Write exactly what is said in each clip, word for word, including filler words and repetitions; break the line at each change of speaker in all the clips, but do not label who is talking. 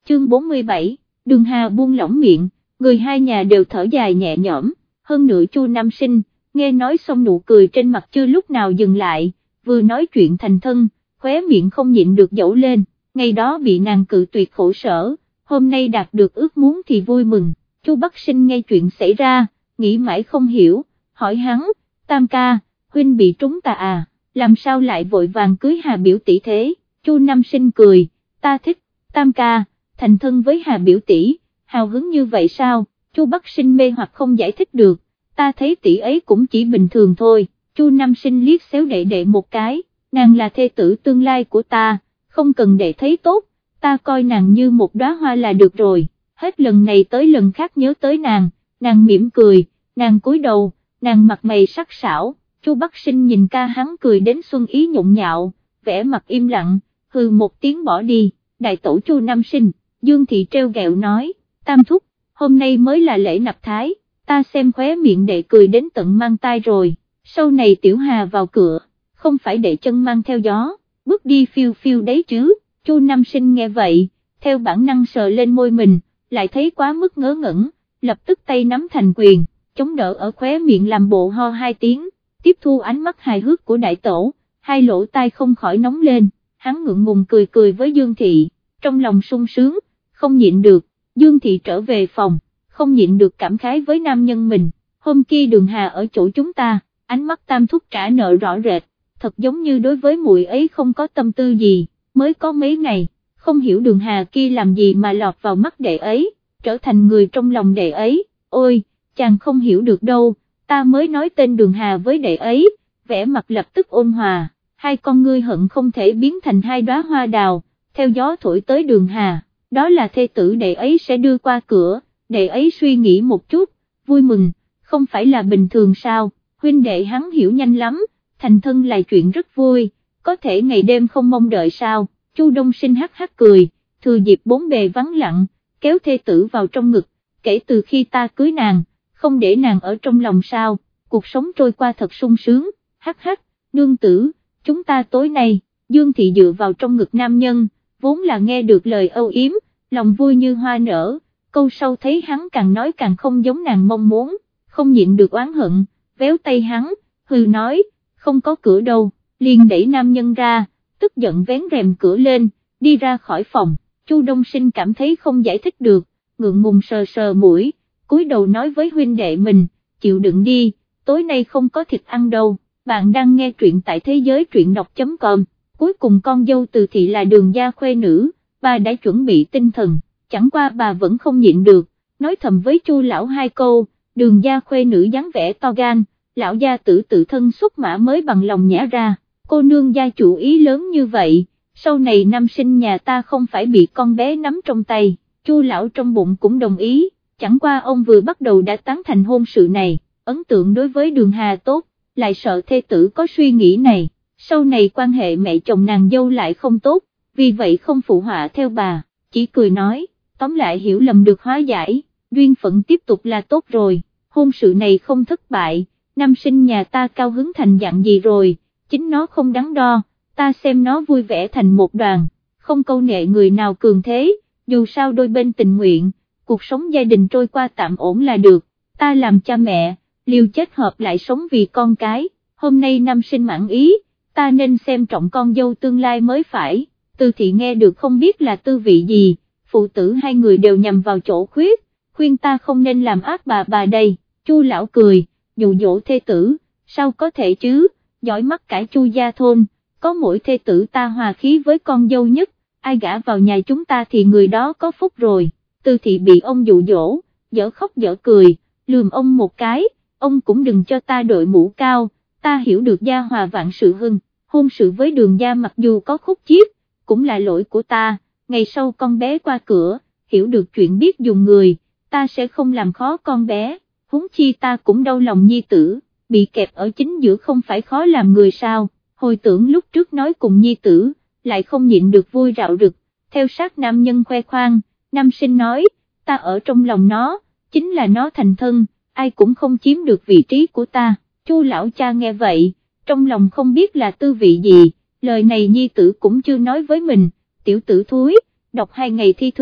chương bốn mươi bảy, Đường Hà buông lỏng miệng, người hai nhà đều thở dài nhẹ nhõm, hơn nữa Chu Nam Sinh, nghe nói xong nụ cười trên mặt chưa lúc nào dừng lại, vừa nói chuyện thành thân, khóe miệng không nhịn được dẫu lên, ngày đó bị nàng cự tuyệt khổ sở, hôm nay đạt được ước muốn thì vui mừng. Chu Bắc Sinh nghe chuyện xảy ra, nghĩ mãi không hiểu, hỏi hắn, Tam ca, huynh bị trúng tà à, làm sao lại vội vàng cưới Hà biểu tỷ thế? Chu Nam Sinh cười, ta thích, Tam ca, thành thân với Hà biểu tỷ, hào hứng như vậy sao? Chu Bắc Sinh mê hoặc không giải thích được, ta thấy tỷ ấy cũng chỉ bình thường thôi. Chu Nam Sinh liếc xéo đệ đệ một cái, nàng là thê tử tương lai của ta, không cần đệ thấy tốt, ta coi nàng như một đóa hoa là được rồi. Hết lần này tới lần khác nhớ tới nàng, nàng mỉm cười, nàng cúi đầu, nàng mặt mày sắc sảo. Chu Bắc Sinh nhìn ca hắn cười đến xuân ý nhộn nhạo, vẻ mặt im lặng, hừ một tiếng bỏ đi. Đại tổ Chu Nam Sinh, Dương Thị treo gẹo nói, Tam thúc, hôm nay mới là lễ nạp thái, ta xem khóe miệng đệ cười đến tận mang tai rồi, sau này Tiểu Hà vào cửa, không phải đệ chân mang theo gió, bước đi phiêu phiêu đấy chứ. Chu Nam Sinh nghe vậy, theo bản năng sờ lên môi mình, lại thấy quá mức ngớ ngẩn, lập tức tay nắm thành quyền, chống đỡ ở khóe miệng làm bộ ho hai tiếng, tiếp thu ánh mắt hài hước của đại tổ, hai lỗ tai không khỏi nóng lên, hắn ngượng ngùng cười cười với Dương Thị, trong lòng sung sướng, không nhịn được. Dương Thị trở về phòng, không nhịn được cảm khái với nam nhân mình, hôm kia Đường Hà ở chỗ chúng ta, ánh mắt Tam thúc trả nợ rõ rệt, thật giống như đối với muội ấy không có tâm tư gì, mới có mấy ngày, không hiểu Đường Hà kia làm gì mà lọt vào mắt đệ ấy, trở thành người trong lòng đệ ấy. Ôi, chàng không hiểu được đâu, ta mới nói tên Đường Hà với đệ ấy, vẻ mặt lập tức ôn hòa, hai con ngươi hận không thể biến thành hai đóa hoa đào, theo gió thổi tới Đường Hà, đó là thê tử đệ ấy sẽ đưa qua cửa. Đệ ấy suy nghĩ một chút, vui mừng, không phải là bình thường sao, huynh đệ hắn hiểu nhanh lắm, thành thân là chuyện rất vui, có thể ngày đêm không mong đợi sao. Chu Đông Sinh hắc hắc cười, thừa dịp bốn bề vắng lặng, kéo thê tử vào trong ngực, kể từ khi ta cưới nàng, không để nàng ở trong lòng sao, cuộc sống trôi qua thật sung sướng, hắc hắc, nương tử, chúng ta tối nay. Dương Thị dựa vào trong ngực nam nhân, vốn là nghe được lời âu yếm, lòng vui như hoa nở, câu sau thấy hắn càng nói càng không giống nàng mong muốn, không nhịn được oán hận, véo tay hắn, hừ nói, không có cửa đâu, liền đẩy nam nhân ra, tức giận vén rèm cửa lên, đi ra khỏi phòng. Chu Đông Sinh cảm thấy không giải thích được, ngượng ngùng sờ sờ mũi, cúi đầu nói với huynh đệ mình, chịu đựng đi, tối nay không có thịt ăn đâu. Bạn đang nghe truyện tại thế giới truyện đọc chấm com, cuối cùng con dâu Từ Thị là Đường gia khuê nữ, bà đã chuẩn bị tinh thần, chẳng qua bà vẫn không nhịn được, nói thầm với Chu lão hai câu, Đường gia khuê nữ dáng vẻ to gan, lão gia tử tự thân xuất mã mới bằng lòng nhả ra, cô nương gia chủ ý lớn như vậy, sau này nam sinh nhà ta không phải bị con bé nắm trong tay. Chu lão trong bụng cũng đồng ý, chẳng qua ông vừa bắt đầu đã tán thành hôn sự này, ấn tượng đối với Đường Hà tốt, lại sợ thê tử có suy nghĩ này, sau này quan hệ mẹ chồng nàng dâu lại không tốt, vì vậy không phụ họa theo bà, chỉ cười nói, tóm lại hiểu lầm được hóa giải, duyên phận tiếp tục là tốt rồi, hôn sự này không thất bại, nam sinh nhà ta cao hứng thành dạng gì rồi, chính nó không đắn đo, ta xem nó vui vẻ thành một đoàn, không câu nệ người nào cường thế, dù sao đôi bên tình nguyện, cuộc sống gia đình trôi qua tạm ổn là được, ta làm cha mẹ, liều chết hợp lại sống vì con cái, hôm nay nam sinh mãn ý, ta nên xem trọng con dâu tương lai mới phải. Từ Thị nghe được không biết là tư vị gì, phụ tử hai người đều nhằm vào chỗ khuyết, khuyên ta không nên làm ác bà bà đây. Chu lão cười, dụ dỗ thê tử, sao có thể chứ, giỏi mắt cả Chu gia thôn, có mỗi thê tử ta hòa khí với con dâu nhất, ai gả vào nhà chúng ta thì người đó có phúc rồi. Từ Thị bị ông dụ dỗ, dở khóc dở cười, lườm ông một cái, ông cũng đừng cho ta đội mũ cao, ta hiểu được gia hòa vạn sự hưng, hôn sự với Đường gia mặc dù có khúc chiết, cũng là lỗi của ta, ngày sau con bé qua cửa, hiểu được chuyện biết dùng người, ta sẽ không làm khó con bé, huống chi ta cũng đau lòng nhi tử, bị kẹp ở chính giữa không phải khó làm người sao. Hồi tưởng lúc trước nói cùng nhi tử, lại không nhịn được vui rạo rực, theo sát nam nhân khoe khoang, nam sinh nói, ta ở trong lòng nó, chính là nó thành thân, ai cũng không chiếm được vị trí của ta. Chu lão cha nghe vậy, trong lòng không biết là tư vị gì, lời này nhi tử cũng chưa nói với mình, tiểu tử thúi, đọc hai ngày thi thư,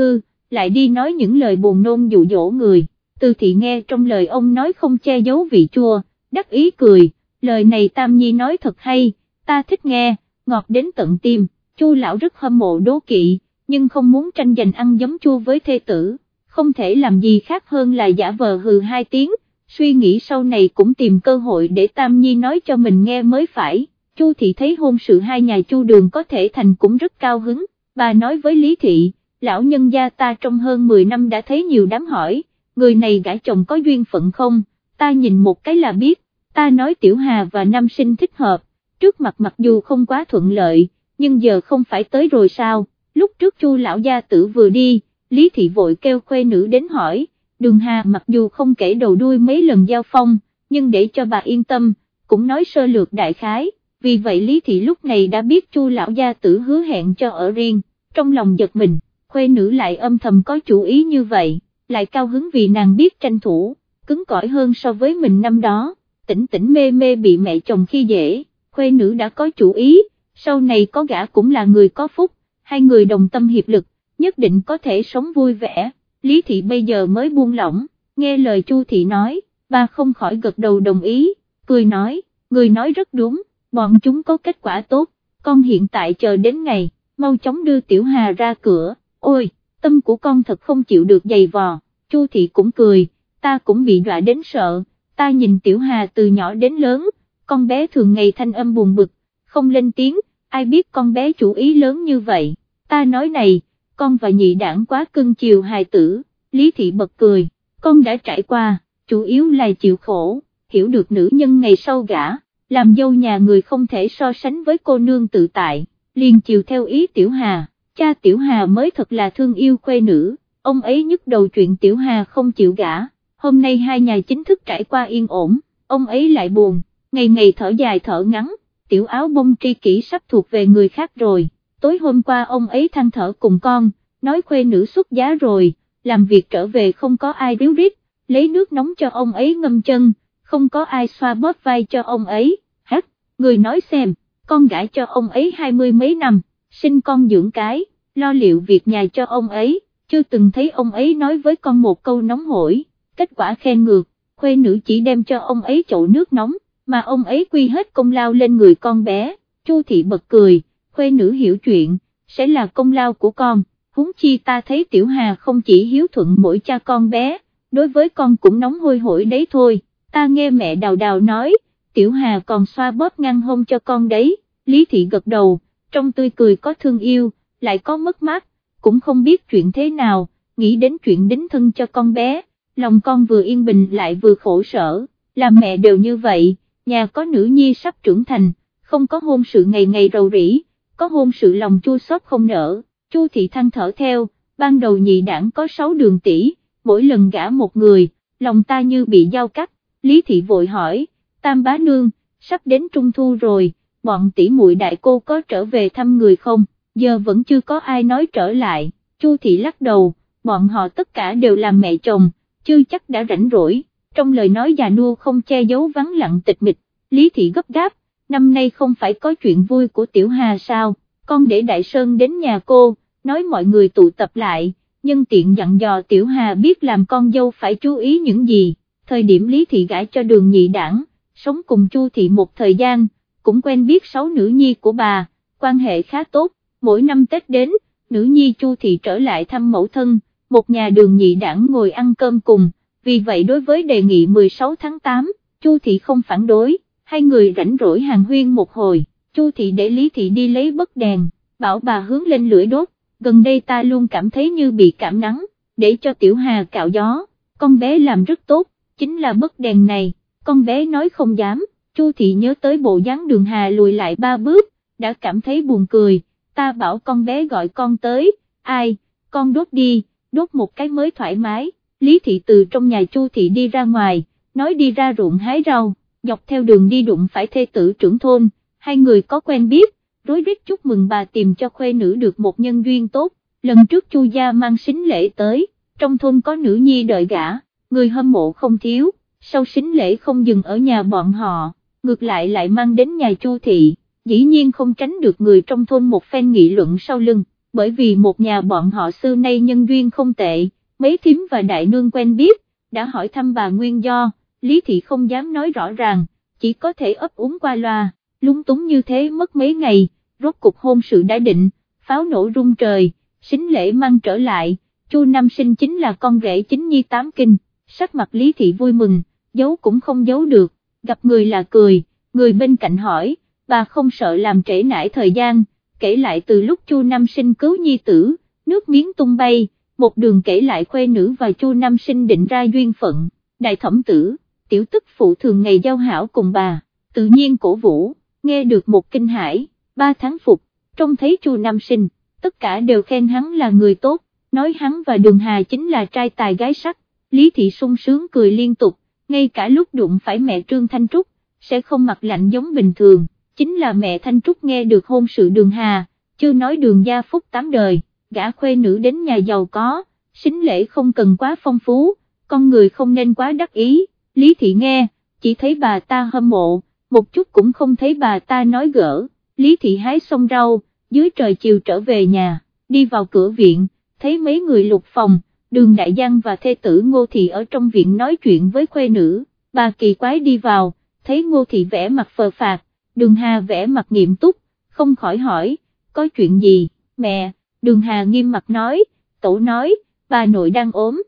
lại đi nói những lời buồn nôn dụ dỗ người. Từ Thị nghe trong lời ông nói không che giấu vị chua, đắc ý cười, lời này Tam Nhi nói thật hay, ta thích nghe, ngọt đến tận tim. Chu lão rất hâm mộ đố kỵ, nhưng không muốn tranh giành ăn giấm chua với thê tử, không thể làm gì khác hơn là giả vờ hừ hai tiếng, suy nghĩ sau này cũng tìm cơ hội để Tam Nhi nói cho mình nghe mới phải. Chu Thị thấy hôn sự hai nhà Chu Đường có thể thành cũng rất cao hứng, bà nói với Lý Thị, lão nhân gia ta trong hơn mười năm đã thấy nhiều đám hỏi, người này gả chồng có duyên phận không, ta nhìn một cái là biết, ta nói Tiểu Hà và Nam Sinh thích hợp, trước mặt mặc dù không quá thuận lợi, nhưng giờ không phải tới rồi sao. Lúc trước Chu lão gia tử vừa đi, Lý Thị vội kêu khuê nữ đến hỏi, Đường Hà mặc dù không kể đầu đuôi mấy lần giao phong, nhưng để cho bà yên tâm, cũng nói sơ lược đại khái, vì vậy Lý Thị lúc này đã biết Chu lão gia tử hứa hẹn cho ở riêng, trong lòng giật mình, khuê nữ lại âm thầm có chủ ý như vậy, lại cao hứng vì nàng biết tranh thủ, cứng cỏi hơn so với mình năm đó, tỉnh tỉnh mê mê bị mẹ chồng khi dễ, khuê nữ đã có chủ ý, sau này có gã cũng là người có phúc, hai người đồng tâm hiệp lực, nhất định có thể sống vui vẻ. Lý Thị bây giờ mới buông lỏng, nghe lời Chu Thị nói, bà không khỏi gật đầu đồng ý, cười nói, người nói rất đúng, bọn chúng có kết quả tốt, con hiện tại chờ đến ngày, mau chóng đưa Tiểu Hà ra cửa, ôi, tâm của con thật không chịu được dày vò. Chu Thị cũng cười, ta cũng bị dọa đến sợ, ta nhìn Tiểu Hà từ nhỏ đến lớn, con bé thường ngày thanh âm buồn bực, không lên tiếng, ai biết con bé chủ ý lớn như vậy, ta nói này, con và nhị đảng quá cưng chiều hài tử. Lý Thị bật cười, con đã trải qua, chủ yếu là chịu khổ, hiểu được nữ nhân ngày sau gả, làm dâu nhà người không thể so sánh với cô nương tự tại, liền chiều theo ý Tiểu Hà, cha Tiểu Hà mới thật là thương yêu khuê nữ, ông ấy nhức đầu chuyện Tiểu Hà không chịu gả, hôm nay hai nhà chính thức trải qua yên ổn, ông ấy lại buồn, ngày ngày thở dài thở ngắn, Tiểu áo bông tri kỷ sắp thuộc về người khác rồi, tối hôm qua ông ấy than thở cùng con, nói khuê nữ xuất giá rồi, làm việc trở về không có ai ríu rít, lấy nước nóng cho ông ấy ngâm chân, không có ai xoa bóp vai cho ông ấy, hát, người nói xem, con gả cho ông ấy hai mươi mấy năm, sinh con dưỡng cái, lo liệu việc nhà cho ông ấy, chưa từng thấy ông ấy nói với con một câu nóng hổi, kết quả khen ngược, khuê nữ chỉ đem cho ông ấy chậu nước nóng, mà ông ấy quy hết công lao lên người con bé. Chu Thị bật cười, khuê nữ hiểu chuyện, sẽ là công lao của con, huống chi ta thấy Tiểu Hà không chỉ hiếu thuận mỗi cha con bé, đối với con cũng nóng hôi hổi đấy thôi, ta nghe mẹ Đào Đào nói, Tiểu Hà còn xoa bóp ngăn hông cho con đấy. Lý Thị gật đầu, trong tươi cười có thương yêu, lại có mất mát, cũng không biết chuyện thế nào, nghĩ đến chuyện đính thân cho con bé, lòng con vừa yên bình lại vừa khổ sở, làm mẹ đều như vậy, nhà có nữ nhi sắp trưởng thành, không có hôn sự ngày ngày rầu rĩ, có hôn sự lòng chua xót không nở. Chu Thị than thở theo, ban đầu nhị đảng có sáu đường tỷ, mỗi lần gả một người, lòng ta như bị dao cắt. Lý Thị vội hỏi, Tam bá nương, sắp đến trung thu rồi, bọn tỷ muội đại cô có trở về thăm người không, giờ vẫn chưa có ai nói trở lại. Chu Thị lắc đầu, bọn họ tất cả đều làm mẹ chồng, chưa chắc đã rảnh rỗi, trong lời nói già nua không che giấu vắng lặng tịch mịch. Lý Thị gấp gáp, năm nay không phải có chuyện vui của Tiểu Hà sao, con để Đại Sơn đến nhà cô, nói mọi người tụ tập lại, nhân tiện dặn dò Tiểu Hà biết làm con dâu phải chú ý những gì. Thời điểm Lý Thị gả cho Đường nhị đảng, sống cùng Chu Thị một thời gian, cũng quen biết sáu nữ nhi của bà, quan hệ khá tốt, mỗi năm Tết đến, nữ nhi Chu Thị trở lại thăm mẫu thân, một nhà Đường nhị đảng ngồi ăn cơm cùng, vì vậy đối với đề nghị mười sáu tháng tám, Chu Thị không phản đối, hai người rảnh rỗi hàn huyên một hồi, Chu Thị để Lý Thị đi lấy bấc đèn, bảo bà hướng lên lưỡi đốt, gần đây ta luôn cảm thấy như bị cảm nắng, để cho Tiểu Hà cạo gió, con bé làm rất tốt, chính là bấc đèn này, con bé nói không dám. Chu Thị nhớ tới bộ dáng Đường Hà lùi lại ba bước, đã cảm thấy buồn cười, ta bảo con bé gọi con tới, ai, con đốt đi, đốt một cái mới thoải mái. Lý Thị từ trong nhà Chu Thị đi ra ngoài, nói đi ra ruộng hái rau, dọc theo đường đi đụng phải thê tử trưởng thôn, hai người có quen biết, rối rít chúc mừng bà tìm cho khuê nữ được một nhân duyên tốt. Lần trước Chu gia mang sính lễ tới, trong thôn có nữ nhi đợi gả, người hâm mộ không thiếu, sau sính lễ không dừng ở nhà bọn họ, ngược lại lại mang đến nhà Chu Thị, dĩ nhiên không tránh được người trong thôn một phen nghị luận sau lưng, bởi vì một nhà bọn họ xưa nay nhân duyên không tệ, mấy thím và đại nương quen biết, đã hỏi thăm bà nguyên do, Lý Thị không dám nói rõ ràng, chỉ có thể ấp úng qua loa, lúng túng như thế mất mấy ngày, rốt cục hôn sự đã định, pháo nổ rung trời, sính lễ mang trở lại, Chu Nam Sinh chính là con rể chính nhi tám kinh, sắc mặt Lý Thị vui mừng, giấu cũng không giấu được, gặp người là cười, người bên cạnh hỏi, bà không sợ làm trễ nải thời gian, kể lại từ lúc Chu Nam Sinh cứu nhi tử, nước miếng tung bay, một đường kể lại khuê nữ và Chu Nam Sinh định ra duyên phận, đại thẩm tử, tiểu tức phụ thường ngày giao hảo cùng bà, tự nhiên cổ vũ, nghe được một kinh hãi, ba tháng phục, trông thấy Chu Nam Sinh, tất cả đều khen hắn là người tốt, nói hắn và Đường Hà chính là trai tài gái sắc, Lý Thị sung sướng cười liên tục, ngay cả lúc đụng phải mẹ Trương Thanh Trúc, sẽ không mặt lạnh giống bình thường, chính là mẹ Thanh Trúc nghe được hôn sự Đường Hà, chưa nói Đường gia phúc tám đời, gả khuê nữ đến nhà giàu có, sính lễ không cần quá phong phú, con người không nên quá đắc ý, Lý Thị nghe, chỉ thấy bà ta hâm mộ, một chút cũng không thấy bà ta nói gỡ, Lý Thị hái xong rau, dưới trời chiều trở về nhà, đi vào cửa viện, thấy mấy người Lục phòng, Đường Đại Giang và thê tử Ngô Thị ở trong viện nói chuyện với khuê nữ, bà kỳ quái đi vào, thấy Ngô Thị vẽ mặt phờ phạc, Đường Hà vẽ mặt nghiêm túc, không khỏi hỏi, có chuyện gì, mẹ, Đường Hà nghiêm mặt nói, tổ nói, bà nội đang ốm,